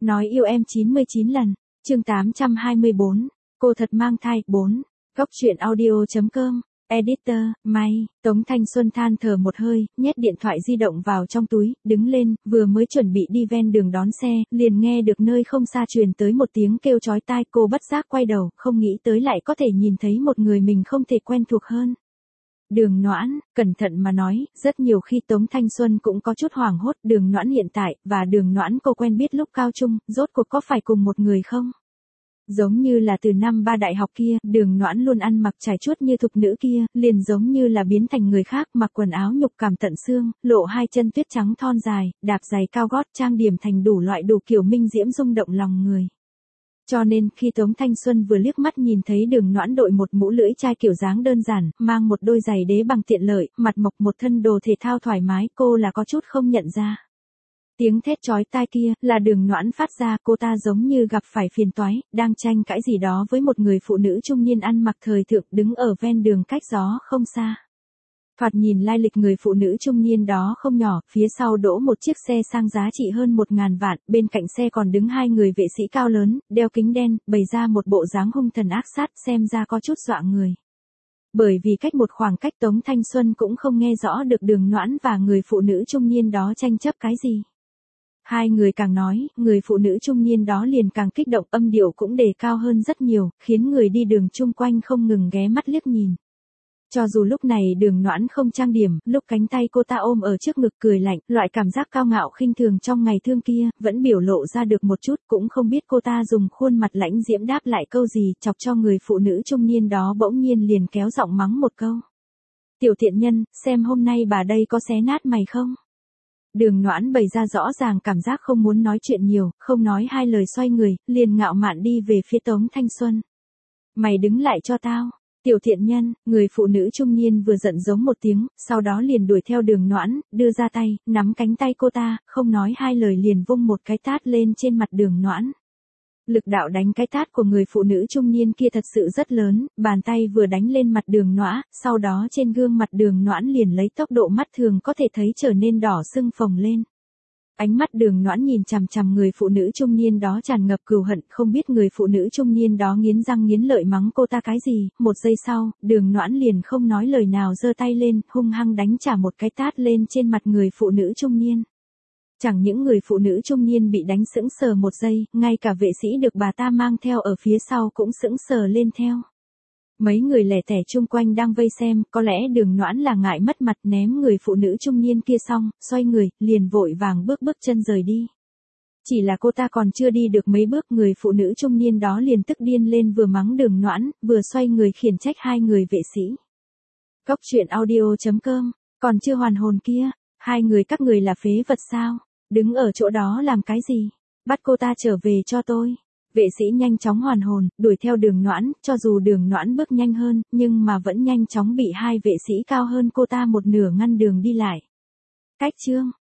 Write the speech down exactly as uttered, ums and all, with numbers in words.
Nói yêu em chín mươi chín lần, chương tám trăm hai mươi bốn, cô thật mang thai, bốn, góc truyện audio.com, editor, May, Tống Thanh Xuân than thở một hơi, nhét điện thoại di động vào trong túi, đứng lên, vừa mới chuẩn bị đi ven đường đón xe, liền nghe được nơi không xa truyền tới một tiếng kêu chói tai, cô bất giác quay đầu, không nghĩ tới lại có thể nhìn thấy một người mình không thể quen thuộc hơn. Đường Noãn, cẩn thận mà nói, rất nhiều khi Tống Thanh Xuân cũng có chút hoảng hốt, Đường Noãn hiện tại, và Đường Noãn cô quen biết lúc cao trung, rốt cuộc có phải cùng một người không? Giống như là từ năm ba đại học kia, Đường Noãn luôn ăn mặc trải chuốt như thục nữ kia, liền giống như là biến thành người khác, mặc quần áo nhục cảm tận xương, lộ hai chân tuyết trắng thon dài, đạp giày cao gót, trang điểm thành đủ loại đủ kiểu minh diễm rung động lòng người. Cho nên, khi Tống Thanh Xuân vừa liếc mắt nhìn thấy Đường Noãn đội một mũ lưỡi chai kiểu dáng đơn giản, mang một đôi giày đế bằng tiện lợi, mặt mộc một thân đồ thể thao thoải mái, cô là có chút không nhận ra. Tiếng thét chói tai kia, là Đường Noãn phát ra, cô ta giống như gặp phải phiền toái, đang tranh cãi gì đó với một người phụ nữ trung niên ăn mặc thời thượng đứng ở ven đường cách gió không xa. Thoạt nhìn lai lịch người phụ nữ trung niên đó không nhỏ, phía sau đỗ một chiếc xe sang giá trị hơn một ngàn vạn, bên cạnh xe còn đứng hai người vệ sĩ cao lớn, đeo kính đen, bày ra một bộ dáng hung thần ác sát, xem ra có chút dọa người. Bởi vì cách một khoảng cách Tống Thanh Xuân cũng không nghe rõ được Đường Noãn và người phụ nữ trung niên đó tranh chấp cái gì. Hai người càng nói, người phụ nữ trung niên đó liền càng kích động, âm điệu cũng đề cao hơn rất nhiều, khiến người đi đường chung quanh không ngừng ghé mắt liếc nhìn. Cho dù lúc này Đường Noãn không trang điểm, lúc cánh tay cô ta ôm ở trước ngực cười lạnh, loại cảm giác cao ngạo khinh thường trong ngày thương kia, vẫn biểu lộ ra được một chút, cũng không biết cô ta dùng khuôn mặt lãnh diễm đáp lại câu gì, chọc cho người phụ nữ trung niên đó bỗng nhiên liền kéo giọng mắng một câu. Tiểu thiện nhân, xem hôm nay bà đây có xé nát mày không? Đường Noãn bày ra rõ ràng cảm giác không muốn nói chuyện nhiều, không nói hai lời xoay người, liền ngạo mạn đi về phía Tống Thanh Xuân. Mày đứng lại cho tao. Tiểu thiện nhân, người phụ nữ trung niên vừa giận giống một tiếng, sau đó liền đuổi theo Đường Noãn, đưa ra tay, nắm cánh tay cô ta, không nói hai lời liền vung một cái tát lên trên mặt Đường Noãn. Lực đạo đánh cái tát của người phụ nữ trung niên kia thật sự rất lớn, bàn tay vừa đánh lên mặt Đường Noãn, sau đó trên gương mặt Đường Noãn liền lấy tốc độ mắt thường có thể thấy trở nên đỏ sưng phồng lên. Ánh mắt Đường Noãn nhìn chằm chằm người phụ nữ trung niên đó tràn ngập cừu hận, không biết người phụ nữ trung niên đó nghiến răng nghiến lợi mắng cô ta cái gì, một giây sau, Đường Noãn liền không nói lời nào giơ tay lên, hung hăng đánh trả một cái tát lên trên mặt người phụ nữ trung niên. Chẳng những người phụ nữ trung niên bị đánh sững sờ một giây, ngay cả vệ sĩ được bà ta mang theo ở phía sau cũng sững sờ lên theo. Mấy người lẻ tẻ chung quanh đang vây xem, có lẽ Đường Noãn là ngại mất mặt ném người phụ nữ trung niên kia xong, xoay người, liền vội vàng bước bước chân rời đi. Chỉ là cô ta còn chưa đi được mấy bước, người phụ nữ trung niên đó liền tức điên lên, vừa mắng Đường Noãn, vừa xoay người khiển trách hai người vệ sĩ. Góc truyện audio.com, còn chưa hoàn hồn kia, hai người các người là phế vật sao, đứng ở chỗ đó làm cái gì, bắt cô ta trở về cho tôi. Vệ sĩ nhanh chóng hoàn hồn, đuổi theo Đường Noãn, cho dù Đường Noãn bước nhanh hơn, nhưng mà vẫn nhanh chóng bị hai vệ sĩ cao hơn cô ta một nửa ngăn đường đi lại. Cách chương